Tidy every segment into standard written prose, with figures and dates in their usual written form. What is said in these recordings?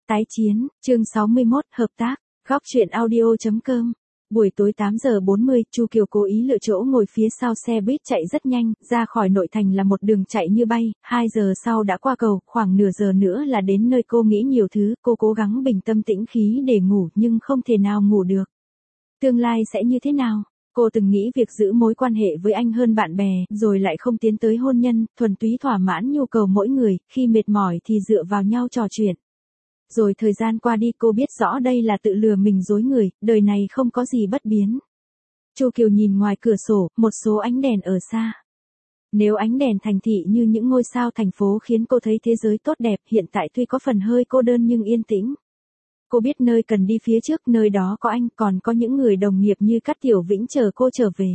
Tái chiến, chương 61, hợp tác, góc truyện audio.com. Buổi tối 8 giờ 40, Chu Kiều cố ý lựa chỗ ngồi phía sau xe buýt chạy rất nhanh, ra khỏi nội thành là một đường chạy như bay, 2 giờ sau đã qua cầu, khoảng nửa giờ nữa là đến nơi. Cô nghĩ nhiều thứ, cô cố gắng bình tâm tĩnh khí để ngủ nhưng không thể nào ngủ được. Tương lai sẽ như thế nào? Cô từng nghĩ việc giữ mối quan hệ với anh hơn bạn bè, rồi lại không tiến tới hôn nhân, thuần túy thỏa mãn nhu cầu mỗi người, khi mệt mỏi thì dựa vào nhau trò chuyện. Rồi thời gian qua đi, cô biết rõ đây là tự lừa mình dối người, đời này không có gì bất biến. Chu Kiều nhìn ngoài cửa sổ, một số ánh đèn ở xa. Nếu ánh đèn thành thị như những ngôi sao thành phố khiến cô thấy thế giới tốt đẹp, hiện tại tuy có phần hơi cô đơn nhưng yên tĩnh. Cô biết nơi cần đi phía trước, nơi đó có anh, còn có những người đồng nghiệp như Cát Tiểu Vĩnh chờ cô trở về.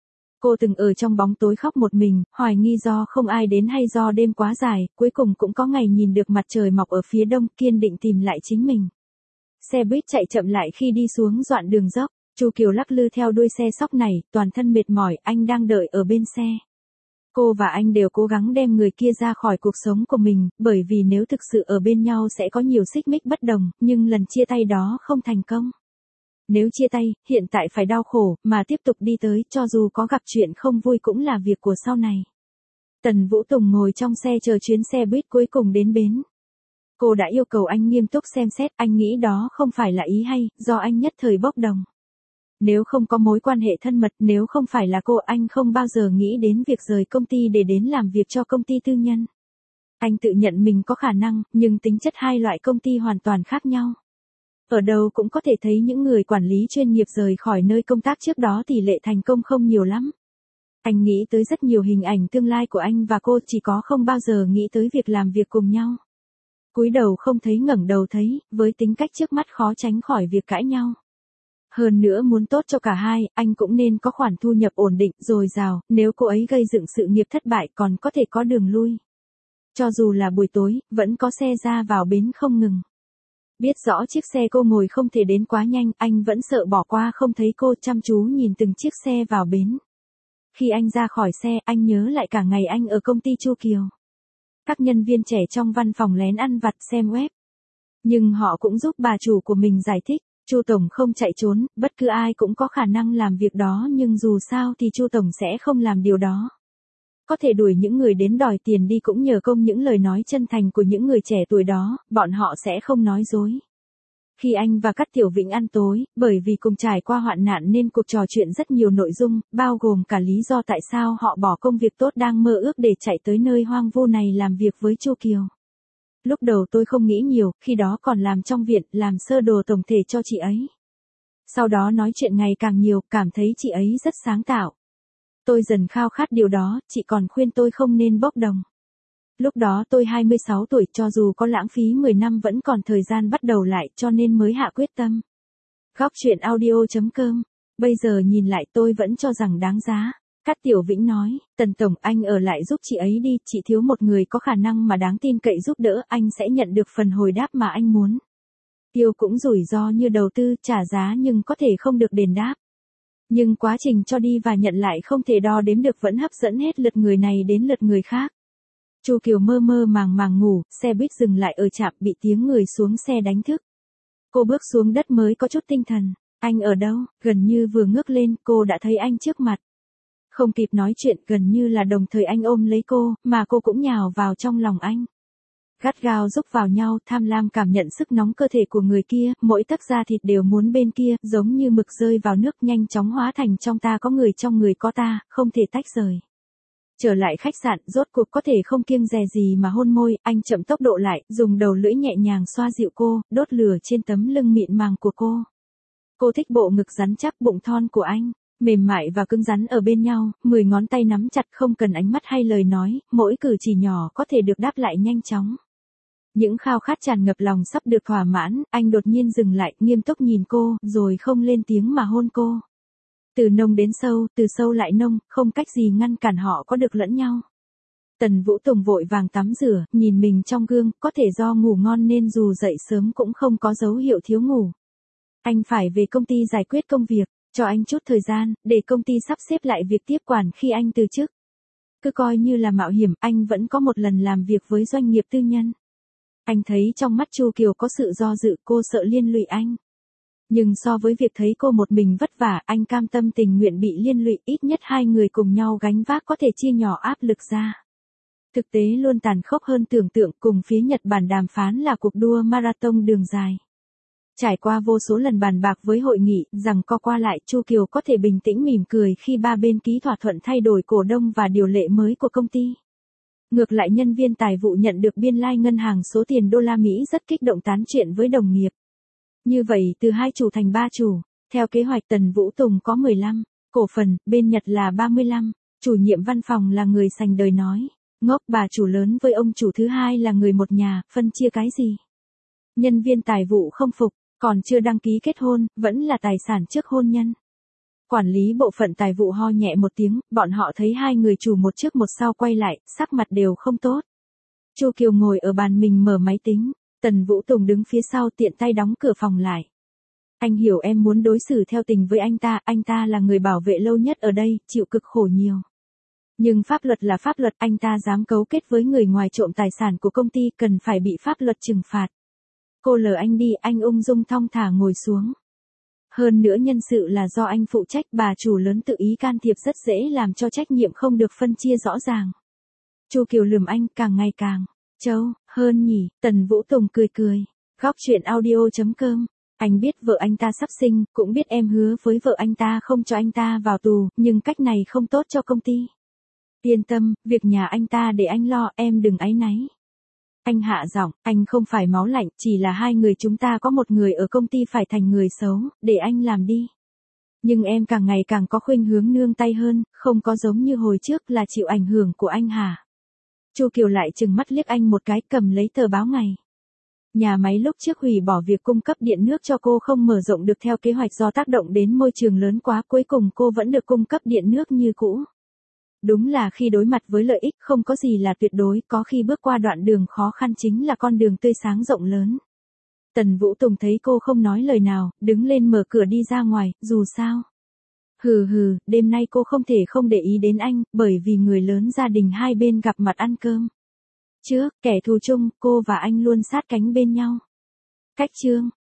Cô từng ở trong bóng tối khóc một mình, hoài nghi do không ai đến hay do đêm quá dài, cuối cùng cũng có ngày nhìn được mặt trời mọc ở phía đông, kiên định tìm lại chính mình. Xe buýt chạy chậm lại khi đi xuống đoạn đường dốc, Chu Kiều lắc lư theo đuôi xe sóc này, toàn thân mệt mỏi, anh đang đợi ở bên xe. Cô và anh đều cố gắng đem người kia ra khỏi cuộc sống của mình, bởi vì nếu thực sự ở bên nhau sẽ có nhiều xích mích bất đồng, nhưng lần chia tay đó không thành công. Nếu chia tay, hiện tại phải đau khổ, mà tiếp tục đi tới, cho dù có gặp chuyện không vui cũng là việc của sau này. Tần Vũ Tùng ngồi trong xe chờ chuyến xe buýt cuối cùng đến bến. Cô đã yêu cầu anh nghiêm túc xem xét, anh nghĩ đó không phải là ý hay, do anh nhất thời bốc đồng. Nếu không có mối quan hệ thân mật, nếu không phải là cô, anh không bao giờ nghĩ đến việc rời công ty để đến làm việc cho công ty tư nhân. Anh tự nhận mình có khả năng, nhưng tính chất hai loại công ty hoàn toàn khác nhau. Ở đâu cũng có thể thấy những người quản lý chuyên nghiệp rời khỏi nơi công tác trước đó tỷ lệ thành công không nhiều lắm. Anh nghĩ tới rất nhiều hình ảnh tương lai của anh và cô, chỉ có không bao giờ nghĩ tới việc làm việc cùng nhau. Cúi đầu không thấy ngẩng đầu thấy, với tính cách trước mắt khó tránh khỏi việc cãi nhau. Hơn nữa muốn tốt cho cả hai, anh cũng nên có khoản thu nhập ổn định, dồi dào, nếu cô ấy gây dựng sự nghiệp thất bại còn có thể có đường lui. Cho dù là buổi tối, vẫn có xe ra vào bến không ngừng. Biết rõ chiếc xe cô ngồi không thể đến quá nhanh, anh vẫn sợ bỏ qua không thấy cô, chăm chú nhìn từng chiếc xe vào bến. Khi anh ra khỏi xe, anh nhớ lại cả ngày anh ở công ty Chu Kiều. Các nhân viên trẻ trong văn phòng lén ăn vặt xem web. Nhưng họ cũng giúp bà chủ của mình giải thích, Chu Tổng không chạy trốn, bất cứ ai cũng có khả năng làm việc đó, nhưng dù sao thì Chu Tổng sẽ không làm điều đó. Có thể đuổi những người đến đòi tiền đi cũng nhờ công những lời nói chân thành của những người trẻ tuổi đó, bọn họ sẽ không nói dối. Khi anh và Cát Tiểu Vĩnh ăn tối, bởi vì cùng trải qua hoạn nạn nên cuộc trò chuyện rất nhiều nội dung, bao gồm cả lý do tại sao họ bỏ công việc tốt đang mơ ước để chạy tới nơi hoang vu này làm việc với Chu Kiều. Lúc đầu tôi không nghĩ nhiều, khi đó còn làm trong viện, làm sơ đồ tổng thể cho chị ấy. Sau đó nói chuyện ngày càng nhiều, cảm thấy chị ấy rất sáng tạo. Tôi dần khao khát điều đó, chị còn khuyên tôi không nên bốc đồng. Lúc đó tôi 26 tuổi, cho dù có lãng phí 10 năm vẫn còn thời gian bắt đầu lại, cho nên mới hạ quyết tâm. Góc truyện audio.com. Bây giờ nhìn lại tôi vẫn cho rằng đáng giá. Cát Tiểu Vĩnh nói, Tần Tổng, anh ở lại giúp chị ấy đi, chị thiếu một người có khả năng mà đáng tin cậy giúp đỡ, anh sẽ nhận được phần hồi đáp mà anh muốn. Tiêu cũng rủi ro như đầu tư, trả giá nhưng có thể không được đền đáp. Nhưng quá trình cho đi và nhận lại không thể đo đếm được, vẫn hấp dẫn hết lượt người này đến lượt người khác. Chu Kiều mơ mơ màng màng ngủ, xe buýt dừng lại ở trạm, bị tiếng người xuống xe đánh thức. Cô bước xuống đất mới có chút tinh thần. Anh ở đâu? Gần như vừa ngước lên, cô đã thấy anh trước mặt. Không kịp nói chuyện, gần như là đồng thời anh ôm lấy cô, mà cô cũng nhào vào trong lòng anh. Gắt gao rúc vào nhau, tham lam cảm nhận sức nóng cơ thể của người kia, mỗi tấc da thịt đều muốn bên kia, giống như mực rơi vào nước, nhanh chóng hóa thành trong ta có người trong người có ta, không thể tách rời. Trở lại khách sạn, rốt cuộc có thể không kiêng dè gì mà hôn môi, anh chậm tốc độ lại, dùng đầu lưỡi nhẹ nhàng xoa dịu cô, đốt lửa trên tấm lưng mịn màng của cô. Cô thích bộ ngực rắn chắc, bụng thon của anh, mềm mại và cứng rắn ở bên nhau, 10 ngón tay nắm chặt không cần ánh mắt hay lời nói, mỗi cử chỉ nhỏ có thể được đáp lại nhanh chóng. Những khao khát tràn ngập lòng sắp được thỏa mãn, anh đột nhiên dừng lại, nghiêm túc nhìn cô, rồi không lên tiếng mà hôn cô. Từ nông đến sâu, từ sâu lại nông, không cách gì ngăn cản họ có được lẫn nhau. Tần Vũ Tùng vội vàng tắm rửa, nhìn mình trong gương, có thể do ngủ ngon nên dù dậy sớm cũng không có dấu hiệu thiếu ngủ. Anh phải về công ty giải quyết công việc, cho anh chút thời gian, để công ty sắp xếp lại việc tiếp quản khi anh từ chức. Cứ coi như là mạo hiểm, anh vẫn có một lần làm việc với doanh nghiệp tư nhân. Anh thấy trong mắt Chu Kiều có sự do dự, cô sợ liên lụy anh. Nhưng so với việc thấy cô một mình vất vả, anh cam tâm tình nguyện bị liên lụy, ít nhất hai người cùng nhau gánh vác có thể chia nhỏ áp lực ra. Thực tế luôn tàn khốc hơn tưởng tượng, cùng phía Nhật Bản đàm phán là cuộc đua marathon đường dài. Trải qua vô số lần bàn bạc với hội nghị, rằng co qua lại, Chu Kiều có thể bình tĩnh mỉm cười khi ba bên ký thỏa thuận thay đổi cổ đông và điều lệ mới của công ty. Ngược lại nhân viên tài vụ nhận được biên lai ngân hàng số tiền đô la Mỹ rất kích động tán chuyện với đồng nghiệp. Như vậy từ 2 chủ thành 3 chủ, theo kế hoạch Tần Vũ Tùng có 15 cổ phần, bên Nhật là 35, chủ nhiệm văn phòng là người sành đời nói, ngốc, bà chủ lớn với ông chủ thứ hai là người một nhà, phân chia cái gì. Nhân viên tài vụ không phục, còn chưa đăng ký kết hôn, vẫn là tài sản trước hôn nhân. Quản lý bộ phận tài vụ ho nhẹ một tiếng, bọn họ thấy hai người chủ một trước một sau quay lại, sắc mặt đều không tốt. Chu Kiều ngồi ở bàn mình mở máy tính, Tần Vũ Tùng đứng phía sau tiện tay đóng cửa phòng lại. Anh hiểu em muốn đối xử theo tình với anh ta là người bảo vệ lâu nhất ở đây, chịu cực khổ nhiều. Nhưng pháp luật là pháp luật, anh ta dám cấu kết với người ngoài trộm tài sản của công ty cần phải bị pháp luật trừng phạt. Cô lờ anh đi, anh ung dung thong thả ngồi xuống. Hơn nữa nhân sự là do anh phụ trách, bà chủ lớn tự ý can thiệp rất dễ làm cho trách nhiệm không được phân chia rõ ràng. Chu Kiều lườm anh, càng ngày càng trâu hơn nhỉ. Tần Vũ Tùng cười cười. Góc chuyện audio.com. Anh biết vợ anh ta sắp sinh, cũng biết em hứa với vợ anh ta không cho anh ta vào tù, nhưng cách này không tốt cho công ty. Yên tâm, việc nhà anh ta để anh lo, em đừng áy náy. Anh hạ giọng, anh không phải máu lạnh, chỉ là hai người chúng ta có một người ở công ty phải thành người xấu, để anh làm đi. Nhưng em càng ngày càng có khuynh hướng nương tay hơn, không có giống như hồi trước là chịu ảnh hưởng của anh hả? Chu Kiều lại trừng mắt liếc anh một cái, cầm lấy tờ báo ngày. Nhà máy lúc trước hủy bỏ việc cung cấp điện nước cho cô không mở rộng được theo kế hoạch do tác động đến môi trường lớn quá, cuối cùng cô vẫn được cung cấp điện nước như cũ. Đúng là khi đối mặt với lợi ích không có gì là tuyệt đối, có khi bước qua đoạn đường khó khăn chính là con đường tươi sáng rộng lớn. Tần Vũ Tùng thấy cô không nói lời nào, đứng lên mở cửa đi ra ngoài, dù sao. Hừ, đêm nay cô không thể không để ý đến anh, bởi vì người lớn gia đình hai bên gặp mặt ăn cơm. Trước, kẻ thù chung, cô và anh luôn sát cánh bên nhau. Cách chương.